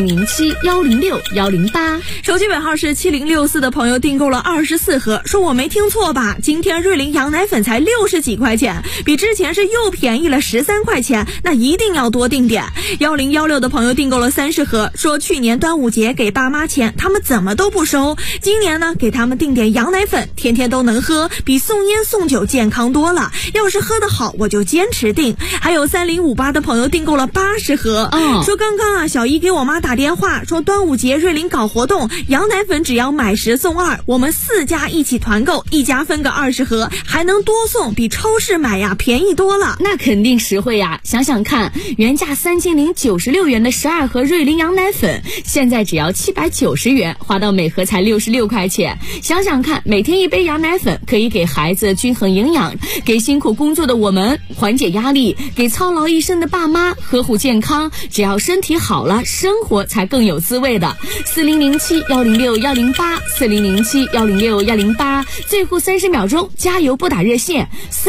4007-106-108。 手机尾号是7064的朋友订购了24盒，说我没听错吧，今天瑞麟羊奶粉才60几块钱，比之前是又便宜了13块钱，那一定要多订点。1016的朋友订购了30盒，说去年端午节给爸妈钱，他们怎么都不收，今年呢给他们订点羊奶粉，天天都能喝，比送烟送酒健康多了，要是喝得好我就坚持订。还有3058的朋友订购了80盒，说刚刚啊小姨给我妈打电话说端午节瑞麟搞活动，羊奶粉只要买10送2，我们4家一起团购，一家分个20盒，还能多送，比超市买呀便宜多了。 那肯定实惠呀，想想看，原价3096元的12盒瑞麟羊奶粉，现在只要790元，花到每盒才66块钱。想想看，每天一杯羊奶粉可以给孩子均衡营养，给辛苦工作的我们缓解压力，给操劳一生的爸妈呵护健康。只要身体好了，生活才更有滋味的。4007-106-108， 4007-106-108，最后30秒钟加油拨打热线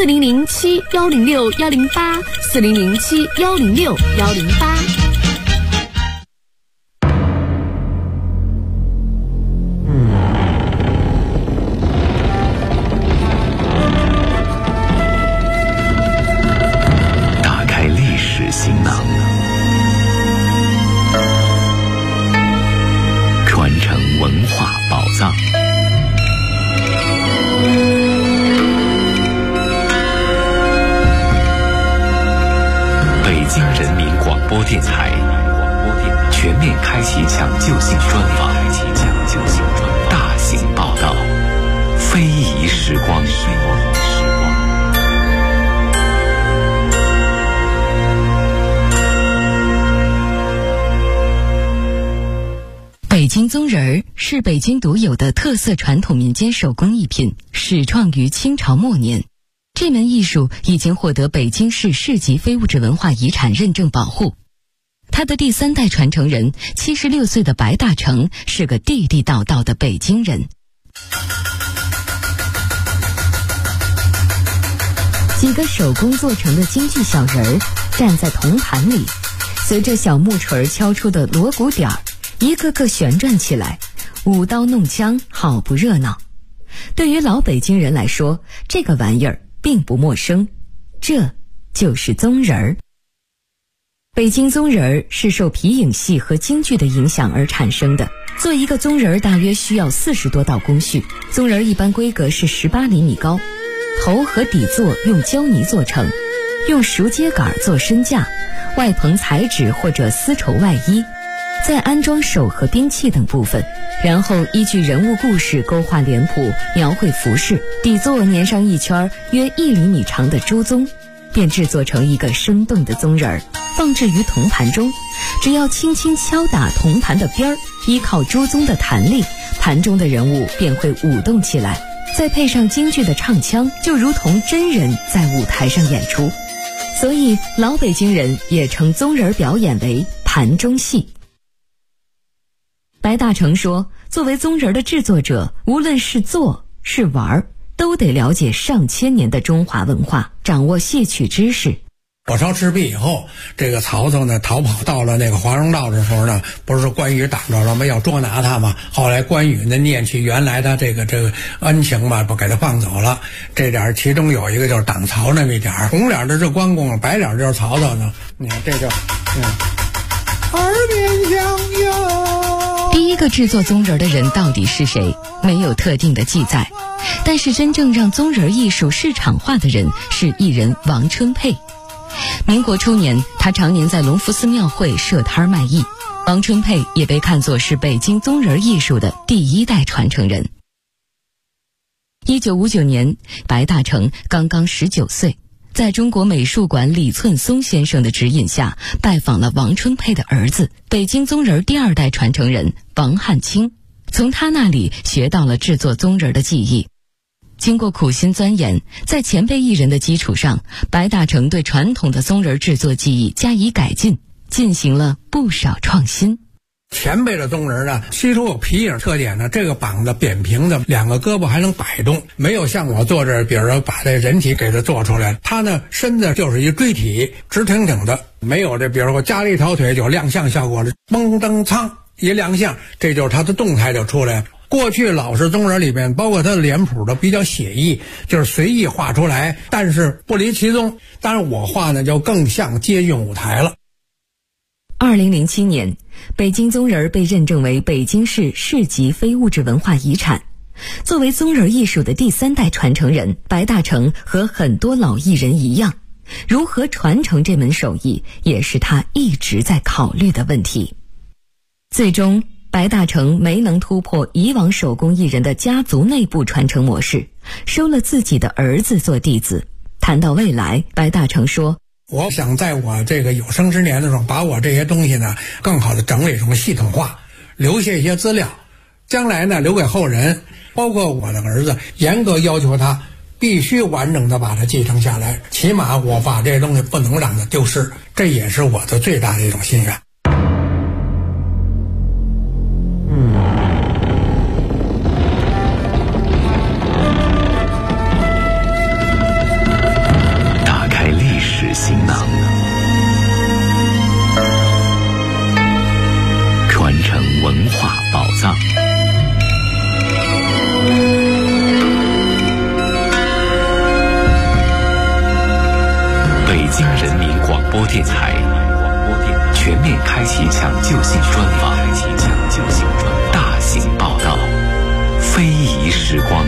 4007-106-108， 4007-106-108。 北京人民广播电台全面开启抢救性专访，大型报道，非遗时光。 北京宗人儿是北京独有的特色传统民间手工艺品，始创于清朝末年。这门艺术已经获得北京市市级非物质文化遗产认证保护。他的第3代传承人76岁的白大成是个地地道道的北京人。几个手工做成的京剧小人儿站在铜盘里，随着小木锤敲出的锣鼓点儿，一个个旋转起来，舞刀弄枪，好不热闹。对于老北京人来说，这个玩意儿并不陌生，这就是宗人儿。北京宗人儿是受皮影戏和京剧的影响而产生的。做一个宗人儿大约需要40多道工序，宗人儿一般规格是18厘米高，头和底座用胶泥做成，用熟秸秆做身架，外棚彩纸或者丝绸外衣，再安装手和兵器等部分，然后依据人物故事勾画脸谱，描绘服饰，底座粘上一圈约1厘米长的朱宗，便制作成一个生动的宗人儿，放置于铜盘中。只要轻轻敲打铜盘的边儿，依靠朱宗的弹力，盘中的人物便会舞动起来，再配上京剧的唱腔，就如同真人在舞台上演出。所以老北京人也称宗人表演为盘中戏。白大成说，作为宗人的制作者，无论是做是玩，都得了解上千年的中华文化，掌握戏曲知识。 火烧赤壁以后，这个曹操呢逃跑到了那个华容道的时候呢，不是关羽挡着了吗？要捉拿他嘛。后来关羽呢念起原来的这个恩情嘛，不给他放走了。这点其中有一个就是挡曹那么一点，红脸的是关公，白脸就是曹操呢。你看这就耳边响哟。 第一个制作宗人的人到底是谁？没有特定的记载。但是真正让宗人艺术市场化的人是艺人王春佩。民国初年，他常年在隆福寺庙会设摊卖艺。王春佩也被看作是北京宗人艺术的第1代传承人。1959年，白大成刚刚19岁，在中国美术馆李寸松先生的指引下，拜访了王春佩的儿子，北京宗人第2代传承人王汉卿，从他那里学到了制作宗人的技艺。经过苦心钻研，在前辈艺人的基础上，白大成对传统的宗人制作技艺加以改进，进行了不少创新。 前辈的宗人呢，其中有皮影特点呢，这个膀子扁平的，2个胳膊还能摆动，没有像我坐这儿，比如说把这人体给它做出来，他呢身子就是一锥体，直挺挺的，没有这比如说加了一条腿就亮相效果了，嘣噔苍一亮相，这就是他的动态就出来了。过去老式宗人里面，包括他的脸谱都比较写意，就是随意画出来，但是不离其宗。当然我画呢就更像接近舞台了。 2007年，北京宗人被认证为北京市市级非物质文化遗产。作为宗人艺术的第3代传承人，白大成和很多老艺人一样，如何传承这门手艺，也是他一直在考虑的问题。最终白大成没能突破以往手工艺人的家族内部传承模式，收了自己的儿子做弟子。谈到未来，白大成说， 我想在我这个有生之年的时候，把我这些东西呢更好的整理成系统化，留下一些资料，将来呢留给后人，包括我的儿子，严格要求他必须完整的把它继承下来，起码我把这些东西不能让它丢失，这也是我的最大的一种心愿。 行囊，传承文化宝藏。北京人民广播电台全面开启抢救性专访，大型报道，非遗时光。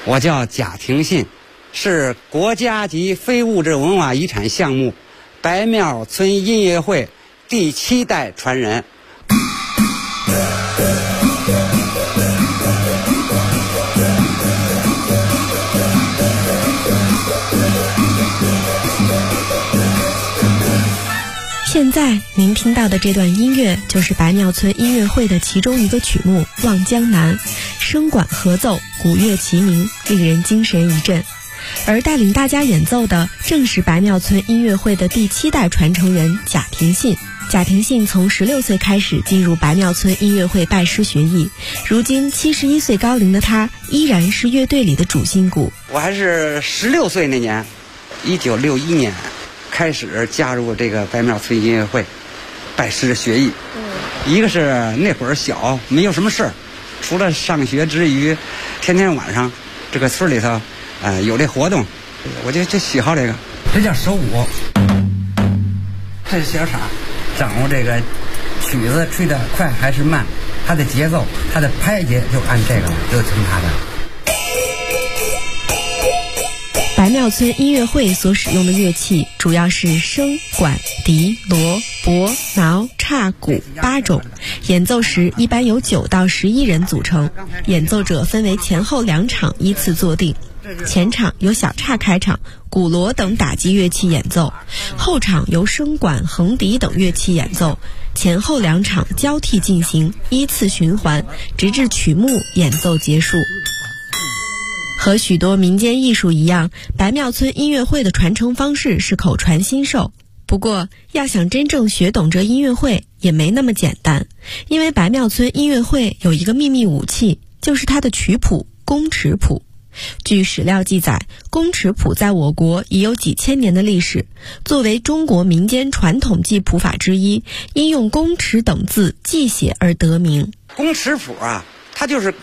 我叫贾廷信，是国家级非物质文化遗产项目白庙村音乐会第7代传人。 现在您听到的这段音乐就是白庙村音乐会的其中一个曲目《望江南》，声管合奏，鼓乐齐鸣，令人精神一振。而带领大家演奏的正是白庙村音乐会的第7代传承人贾廷信。贾廷信从16岁开始进入白庙村音乐会拜师学艺，如今71岁高龄的他依然是乐队里的主心骨。 我还是16岁那年，1961年开始加入这个白庙村音乐会，拜师学艺。一个是那会儿小，没有什么事儿，除了上学之余，天天晚上这个村里头，有这活动，我就喜好这个。这叫手舞，这是小傻，掌握这个曲子吹得快还是慢，它的节奏，它的拍节就按这个了，就听它的。 白庙村音乐会所使用的乐器主要是笙、管、笛、锣、钹、挠、叉、鼓8种，演奏时一般由9到11人组成，演奏者分为前后2场依次坐定。前场由小叉开场，鼓锣等打击乐器演奏，后场由笙管、横笛等乐器演奏，前后2场交替进行，依次循环，直至曲目演奏结束。和许多民间艺术一样，白庙村音乐会的传承方式是口传心授。不过，要想真正学懂这音乐会也没那么简单，因为白庙村音乐会有一个秘密武器，就是它的曲谱宫尺谱。据史料记载，宫尺谱在我国已有几千年的历史，作为中国民间传统记谱法之一，因用宫尺等字记写而得名。 宫尺谱啊，它就是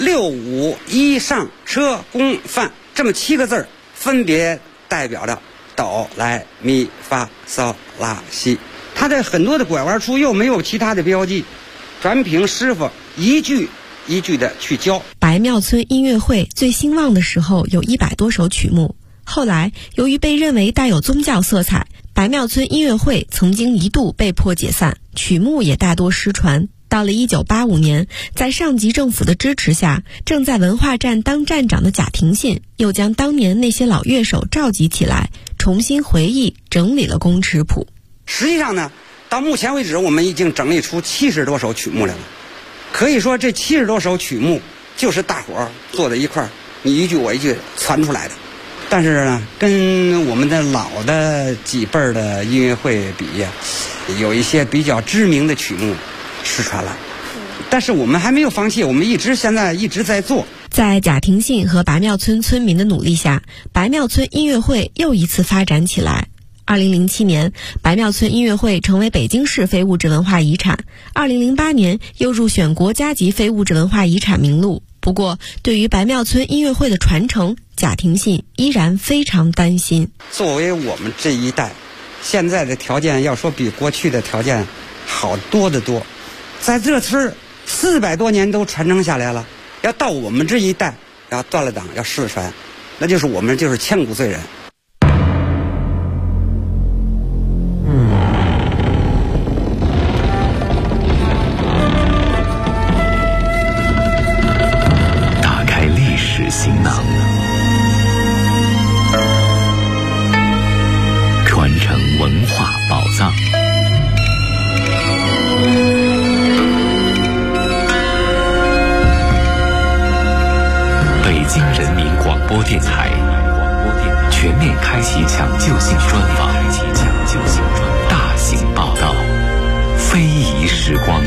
6、5、1上车宫范这么7个字，分别代表着哆来咪发嗦拉西。它的很多的拐弯处又没有其他的标记，全凭师傅一句一句的去教。 白庙村音乐会最兴旺的时候有100多首曲目，后来由于被认为带有宗教色彩，白庙村音乐会曾经一度被迫解散，曲目也大多失传。到了1985年，在上级政府的支持下，正在文化站当站长的贾廷信又将当年那些老乐手召集起来，重新回忆整理了宫尺谱。 实际上呢，到目前为止我们已经整理出70多首曲目来了。可以说这70多首曲目就是大伙儿坐在一块儿，你一句我一句传出来的。但是呢，跟我们的老的几辈儿的音乐会比呀，有一些比较知名的曲目失传了，但是我们还没有放弃，我们现在一直在做。 在贾廷信和白庙村村民的努力下，白庙村音乐会又一次发展起来。2007年，白庙村音乐会成为北京市非物质文化遗产，2008年又入选国家级非物质文化遗产名录。不过，对于白庙村音乐会的传承，贾廷信依然非常担心。 作为我们这一代，现在的条件要说比过去的条件好多得多，在这村400多年都传承下来了，要到我们这一代要断了档要失传，那就是我们就是千古罪人。 打开历史行囊，传承文化宝藏。北京人民广播电台全面开启抢救性专访，大型报道，非遗时光。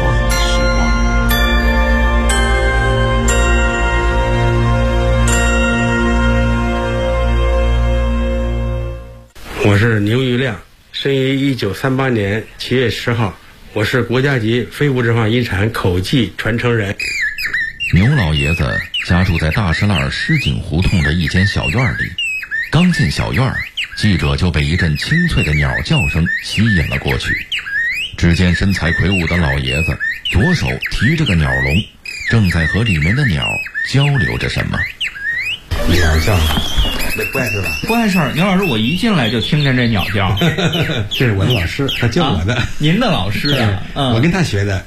我是牛玉亮，生于1938年7月10号，我是国家级非物质文化遗产口技传承人。 牛老爷子家住在大石栏石井胡同的一间小院里，刚进小院，记者就被一阵清脆的鸟叫声吸引了过去。只见身材魁梧的老爷子左手提着个鸟笼，正在和里面的鸟交流着什么。 鸟叫，那不碍事吧？ 不碍事儿。牛老师，我一进来就听见这鸟叫。 这是我的老师，他教我的。 您的老师啊？ 我跟他学的。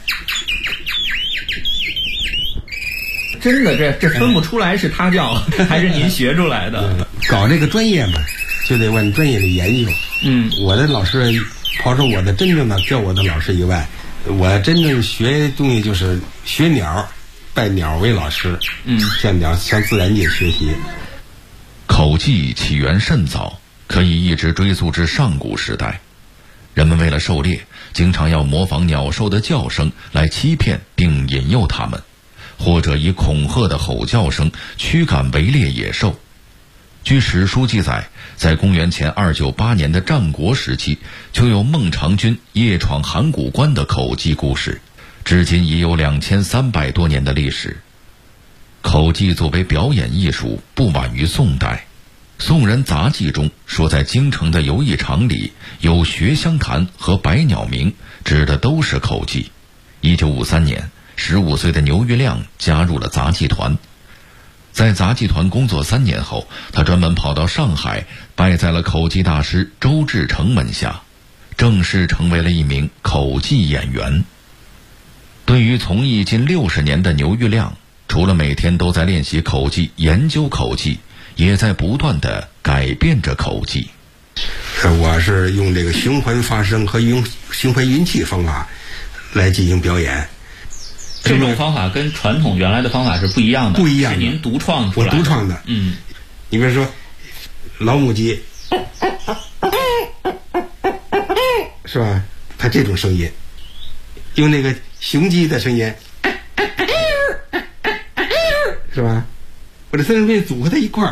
真的，这分不出来是他教还是您学出来的。 搞这个专业嘛，就得往专业里研究。我的老师，刨除我的真正的教我的老师以外，我真正学东西就是学鸟，拜鸟为老师。向自然界学习。 口技起源甚早，可以一直追溯至上古时代。人们为了狩猎，经常要模仿鸟兽的叫声来欺骗并引诱它们，或者以恐吓的吼叫声驱赶围猎野兽。据史书记载，在公元前298年的战国时期，就有孟尝君夜闯函谷关的口技故事，至今已有2300多年的历史。口技作为表演艺术，不晚于宋代。宋人杂记中说，在京城的游艺场里有学香坛和百鸟鸣，指的都是口技。1953年，15岁的牛玉亮加入了杂技团。在杂技团工作3年后，他专门跑到上海，拜在了口技大师周志成门下，正式成为了一名口技演员。对于从艺近60年的牛玉亮，除了每天都在练习口技、研究口技，也在不断地改变着口技。 我是用这个循环发声和用循环运气方法来进行表演。 这种方法跟传统原来的方法是不一样的，是您独创出来的。 我独创的。你比如说老母鸡，是吧？它这种声音，用那个雄鸡的声音，是吧？我这3种声音组合在一块儿，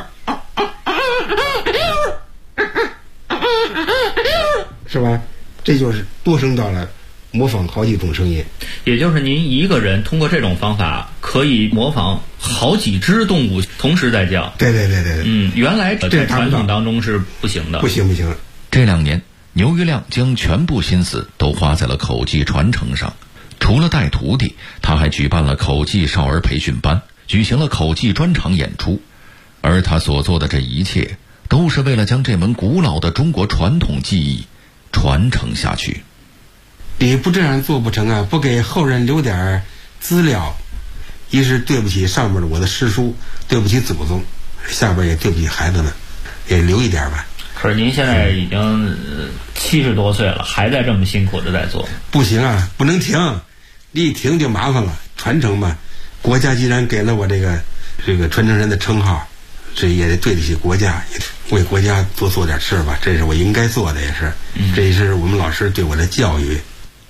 是吧？这就是多声道了，模仿好几种声音。 也就是您一个人通过这种方法可以模仿好几只动物同时在叫。 对。 原来在传统当中是不行的。 不行。 这2年，牛玉亮将全部心思都花在了口技传承上。除了带徒弟，他还举办了口技少儿培训班，举行了口技专场演出。而他所做的这一切，都是为了将这门古老的中国传统技艺传承下去。 你不这样做不成啊！不给后人留点资料，一是对不起上面的我的师叔，对不起祖宗，下边也对不起孩子们，也留一点吧。 可是您现在已经70多岁了，还在这么辛苦的在做。 不行啊，不能停，你一停就麻烦了。传承嘛，国家既然给了我这个传承人的称号，这也得对得起国家，也为国家多做点事吧，这是我应该做的，也是，这也是我们老师对我的教育。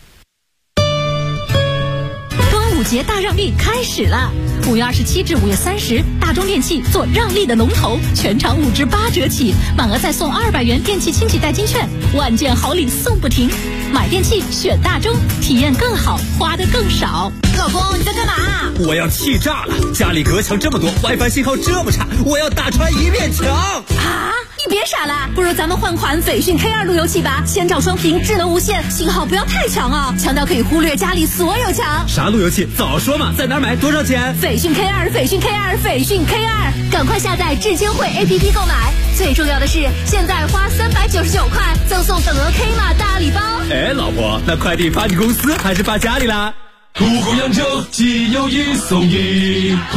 端午节大让利开始了，5月27至5月30，大中电器做让利的龙头，全场5至8折起，满额再送200元电器清洗代金券，万件好礼送不停。买电器选大中，体验更好，花得更少。 老公，你在干嘛？ 我要气炸了！家里隔墙这么多 ，WiFi 信号这么差，我要打穿一面墙！ 啊！你别傻了，不如咱们换款斐讯 K2 路由器吧，千兆双屏，智能无线，信号不要太强哦，强到可以忽略家里所有墙。 啥路由器？早说嘛！在哪儿买？多少钱？ 斐讯 K2，斐讯 K2，斐讯 K2，赶快下载智监会 APP 购买。最重要的是，现在花399块赠送等额 K 码大礼包。 哎，老婆，那快递发你公司还是发家里啦？ 屠洪扬州，既有一送一。